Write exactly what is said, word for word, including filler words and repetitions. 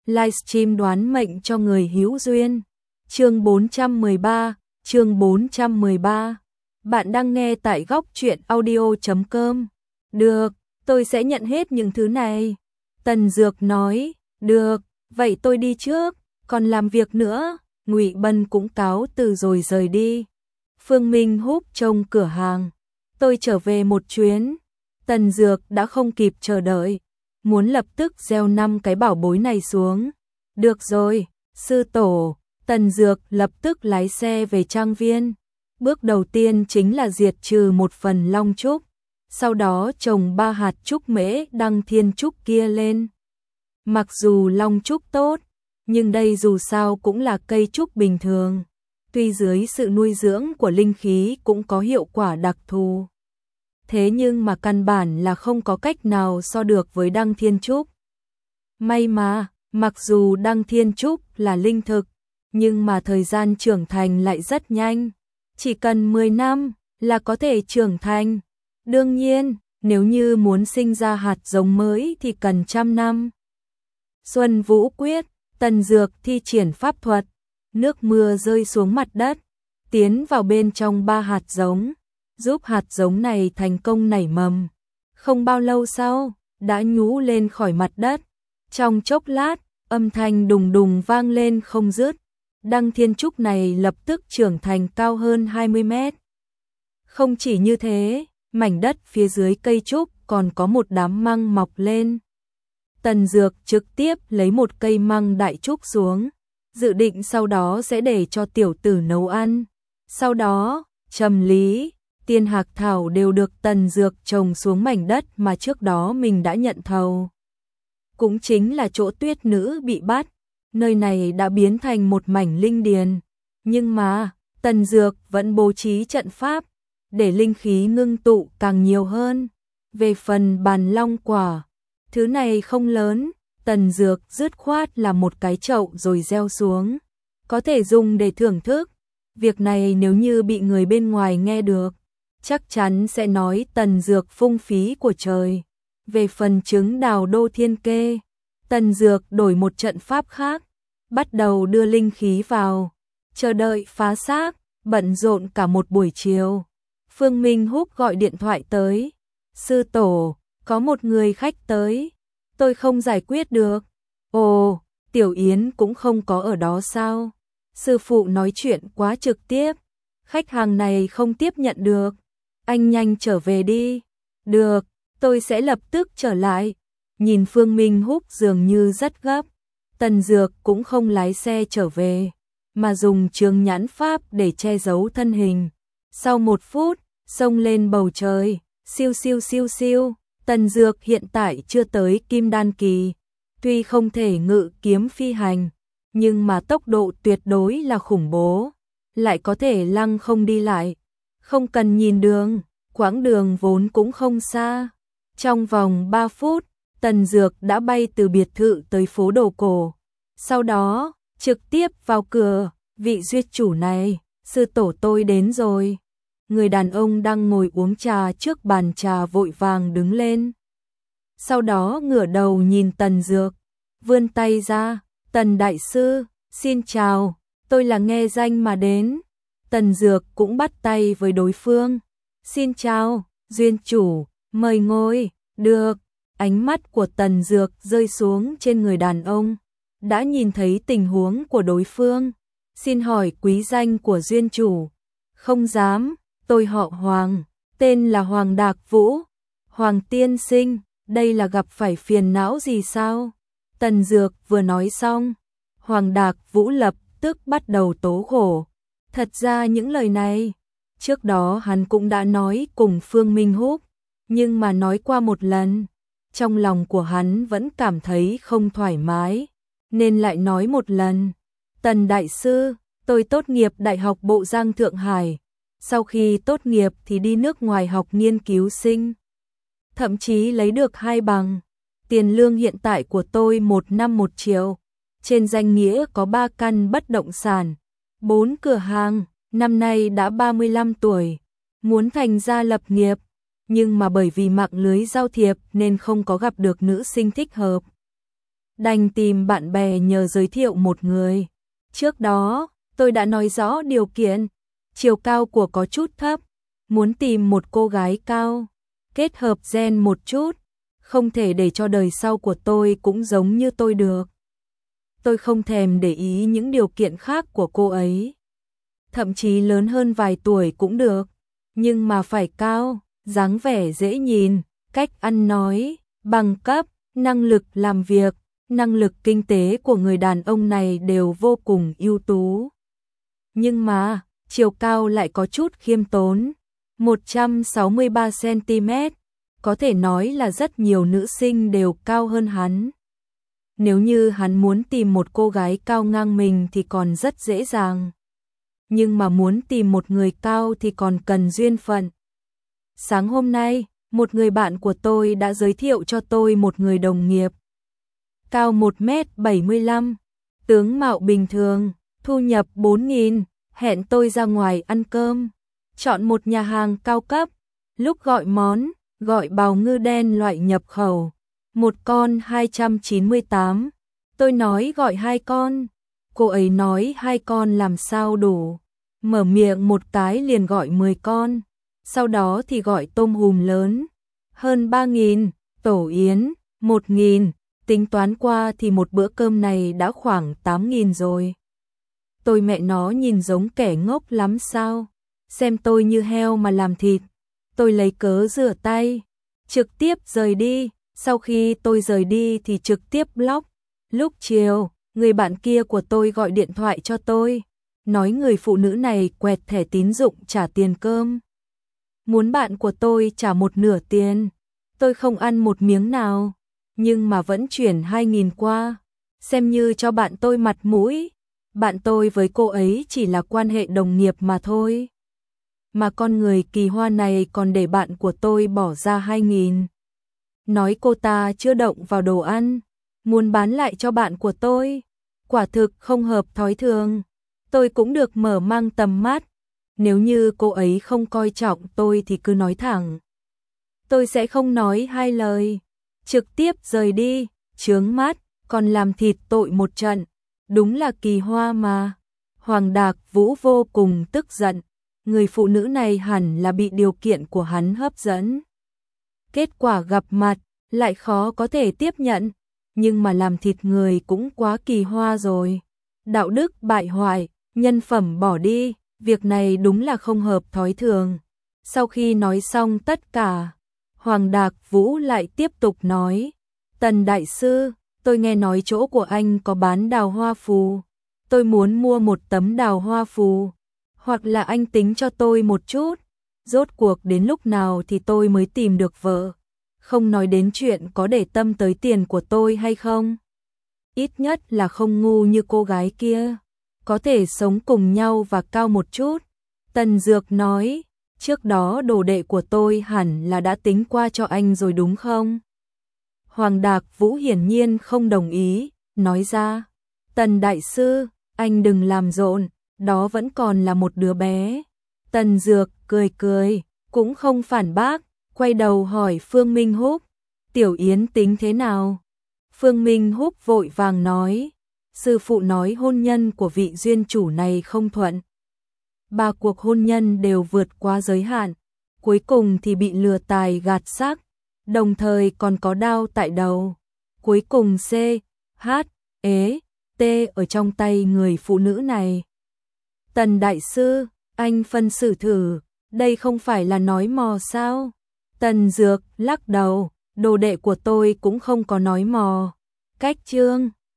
livestream đoán mệnh cho người hữu duyên. Chương bốn trăm mười ba, chương bốn trăm mười ba. Bạn đang nghe tại góc truyện audio chấm com. Được, tôi sẽ nhận hết những thứ này. Tần Dược nói, được, vậy tôi đi trước, còn làm việc nữa. Ngụy Bân cũng cáo từ rồi rời đi. Phương Minh Húc trông cửa hàng. Tôi trở về một chuyến. Tần Dược đã không kịp chờ đợi, muốn lập tức gieo năm cái bảo bối này xuống. Được rồi, sư tổ. Tần Dược lập tức lái xe về trang viên. Bước đầu tiên chính là diệt trừ một phần long trúc, sau đó trồng ba hạt trúc mễ đăng thiên trúc kia lên. Mặc dù long trúc tốt, nhưng đây dù sao cũng là cây trúc bình thường. Tuy dưới sự nuôi dưỡng của linh khí cũng có hiệu quả đặc thù, thế nhưng mà căn bản là không có cách nào so được với đăng thiên trúc. May mà, mặc dù đăng thiên trúc là linh thực, nhưng mà thời gian trưởng thành lại rất nhanh. Chỉ cần mười năm là có thể trưởng thành. Đương nhiên, nếu như muốn sinh ra hạt giống mới thì cần trăm năm. Xuân Vũ Quyết, Tần Dược thi triển pháp thuật, nước mưa rơi xuống mặt đất, tiến vào bên trong ba hạt giống, giúp hạt giống này thành công nảy mầm. Không bao lâu sau, đã nhú lên khỏi mặt đất. Trong chốc lát, âm thanh đùng đùng vang lên không dứt. Đăng thiên trúc này lập tức trưởng thành cao hơn hai mươi mét. Không chỉ như thế, mảnh đất phía dưới cây trúc còn có một đám măng mọc lên. Tần Dược trực tiếp lấy một cây măng đại trúc xuống, dự định sau đó sẽ để cho tiểu tử nấu ăn. Sau đó, trầm lý, tiên hạc thảo đều được Tần Dược trồng xuống mảnh đất mà trước đó mình đã nhận thầu. Cũng chính là chỗ tuyết nữ bị bắt, nơi này đã biến thành một mảnh linh điền. Nhưng mà, Tần Dược vẫn bố trí trận pháp, để linh khí ngưng tụ càng nhiều hơn. Về phần bàn long quả, thứ này không lớn, Tần Dược dứt khoát là một cái chậu rồi gieo xuống. Có thể dùng để thưởng thức. Việc này nếu như bị người bên ngoài nghe được, chắc chắn sẽ nói Tần Dược phung phí của trời. Về phần trứng đào đô thiên kê, Tần Dược đổi một trận pháp khác, bắt đầu đưa linh khí vào, chờ đợi phá xác, bận rộn cả một buổi chiều. Phương Minh Húc gọi điện thoại tới. Sư tổ, có một người khách tới, tôi không giải quyết được. Ồ, Tiểu Yến cũng không có ở đó sao? Sư phụ nói chuyện quá trực tiếp, khách hàng này không tiếp nhận được. Anh nhanh trở về đi. Được, tôi sẽ lập tức trở lại. Nhìn Phương Minh Húc dường như rất gấp, Tần Dược cũng không lái xe trở về, mà dùng chướng nhãn pháp để che giấu thân hình. Sau một phút, xông lên bầu trời, siêu siêu siêu siêu. Tần Dược hiện tại chưa tới kim đan kỳ, tuy không thể ngự kiếm phi hành, nhưng mà tốc độ tuyệt đối là khủng bố, lại có thể lăng không đi lại, không cần nhìn đường, quãng đường vốn cũng không xa. Trong vòng ba phút, Tần Dược đã bay từ biệt thự tới phố đồ cổ, sau đó trực tiếp vào cửa. Vị duyệt chủ này, sư tổ tôi đến rồi. Người đàn ông đang ngồi uống trà trước bàn trà vội vàng đứng lên. Sau đó ngửa đầu nhìn Tần Dược, vươn tay ra. Tần đại sư, xin chào, tôi là nghe danh mà đến. Tần Dược cũng bắt tay với đối phương. Xin chào, duyên chủ, mời ngồi. Được. Ánh mắt của Tần Dược rơi xuống trên người đàn ông, đã nhìn thấy tình huống của đối phương. Xin hỏi quý danh của duyên chủ. Không dám, tôi họ Hoàng, tên là Hoàng Đạc Vũ. Hoàng tiên sinh, đây là gặp phải phiền não gì sao? Tần Dược vừa nói xong, Hoàng Đạc Vũ lập tức bắt đầu tố khổ. Thật ra những lời này, trước đó hắn cũng đã nói cùng Phương Minh Húc, nhưng mà nói qua một lần, trong lòng của hắn vẫn cảm thấy không thoải mái, nên lại nói một lần. Tần đại sư, tôi tốt nghiệp Đại học Bộ Giang Thượng Hải, sau khi tốt nghiệp thì đi nước ngoài học nghiên cứu sinh, thậm chí lấy được hai bằng. Tiền lương hiện tại của tôi một năm một triệu, trên danh nghĩa có ba căn bất động sản, bốn cửa hàng, năm nay đã ba mươi lăm tuổi, muốn thành gia lập nghiệp, nhưng mà bởi vì mạng lưới giao thiệp nên không có gặp được nữ sinh thích hợp. đành tìm bạn bè nhờ giới thiệu một người. Trước đó, tôi đã nói rõ điều kiện, chiều cao của có chút thấp, muốn tìm một cô gái cao, kết hợp gen một chút, không thể để cho đời sau của tôi cũng giống như tôi được. Tôi không thèm để ý những điều kiện khác của cô ấy. Thậm chí lớn hơn vài tuổi cũng được, nhưng mà phải cao, dáng vẻ dễ nhìn, cách ăn nói, bằng cấp, năng lực làm việc, năng lực kinh tế của người đàn ông này đều vô cùng ưu tú. Nhưng mà, chiều cao lại có chút khiêm tốn, một trăm sáu mươi ba xăng ti mét, có thể nói là rất nhiều nữ sinh đều cao hơn hắn. Nếu như hắn muốn tìm một cô gái cao ngang mình thì còn rất dễ dàng. Nhưng mà muốn tìm một người cao thì còn cần duyên phận. Sáng hôm nay, một người bạn của tôi đã giới thiệu cho tôi một người đồng nghiệp. Cao một mét bảy mươi lăm, tướng mạo bình thường, thu nhập bốn nghìn, hẹn tôi ra ngoài ăn cơm. Chọn một nhà hàng cao cấp, lúc gọi món, gọi bào ngư đen loại nhập khẩu. Một con hai trăm chín mươi tám, tôi nói gọi hai con. Cô ấy nói hai con làm sao đủ, mở miệng một cái liền gọi mười con. Sau đó thì gọi tôm hùm lớn, hơn ba nghìn, tổ yến, một nghìn, tính toán qua thì một bữa cơm này đã khoảng tám nghìn rồi. Tôi mẹ nó nhìn giống kẻ ngốc lắm sao, xem tôi như heo mà làm thịt. Tôi lấy cớ rửa tay, trực tiếp rời đi, sau khi tôi rời đi thì trực tiếp block. Lúc chiều, người bạn kia của tôi gọi điện thoại cho tôi, nói người phụ nữ này quẹt thẻ tín dụng trả tiền cơm. Muốn bạn của tôi trả một nửa tiền, tôi không ăn một miếng nào, nhưng mà vẫn chuyển hai nghìn qua, xem như cho bạn tôi mặt mũi. Bạn tôi với cô ấy chỉ là quan hệ đồng nghiệp mà thôi. Mà con người kỳ hoa này còn để bạn của tôi bỏ ra hai nghìn. Nói cô ta chưa động vào đồ ăn, muốn bán lại cho bạn của tôi. Quả thực không hợp thói thường. Tôi cũng được mở mang tầm mắt. Nếu như cô ấy không coi trọng tôi thì cứ nói thẳng. Tôi sẽ không nói hai lời, trực tiếp rời đi, chướng mắt, còn làm thịt tội một trận. Đúng là kỳ hoa mà. Hoàng Đạc Vũ vô cùng tức giận. Người phụ nữ này hẳn là bị điều kiện của hắn hấp dẫn. Kết quả gặp mặt, lại khó có thể tiếp nhận. Nhưng mà làm thịt người cũng quá kỳ hoa rồi. Đạo đức bại hoại, nhân phẩm bỏ đi, việc này đúng là không hợp thói thường. Sau khi nói xong tất cả, Hoàng Đạc Vũ lại tiếp tục nói. Tần đại sư, tôi nghe nói chỗ của anh có bán đào hoa phù. Tôi muốn mua một tấm đào hoa phù. Hoặc là anh tính cho tôi một chút. Rốt cuộc đến lúc nào thì tôi mới tìm được vợ. Không nói đến chuyện có để tâm tới tiền của tôi hay không. Ít nhất là không ngu như cô gái kia. Có thể sống cùng nhau và cao một chút. Tần Dược nói, trước đó đồ đệ của tôi hẳn là đã tính qua cho anh rồi đúng không? Hoàng Đạc Vũ hiển nhiên không đồng ý, nói ra. Tần đại sư, anh đừng làm rộn, đó vẫn còn là một đứa bé. Tần Dược cười cười, cũng không phản bác, quay đầu hỏi Phương Minh Húc. Tiểu Yến tính thế nào? Phương Minh Húc vội vàng nói. Sư phụ nói hôn nhân của vị duyên chủ này không thuận. Ba cuộc hôn nhân đều vượt qua giới hạn, cuối cùng thì bị lừa tài gạt xác, đồng thời còn có đao tại đầu. Cuối cùng C, H, E, T ở trong tay người phụ nữ này. Tần đại sư, anh phân xử thử, đây không phải là nói mò sao? Tần Dược lắc đầu, đồ đệ của tôi cũng không có nói mò. Cách chương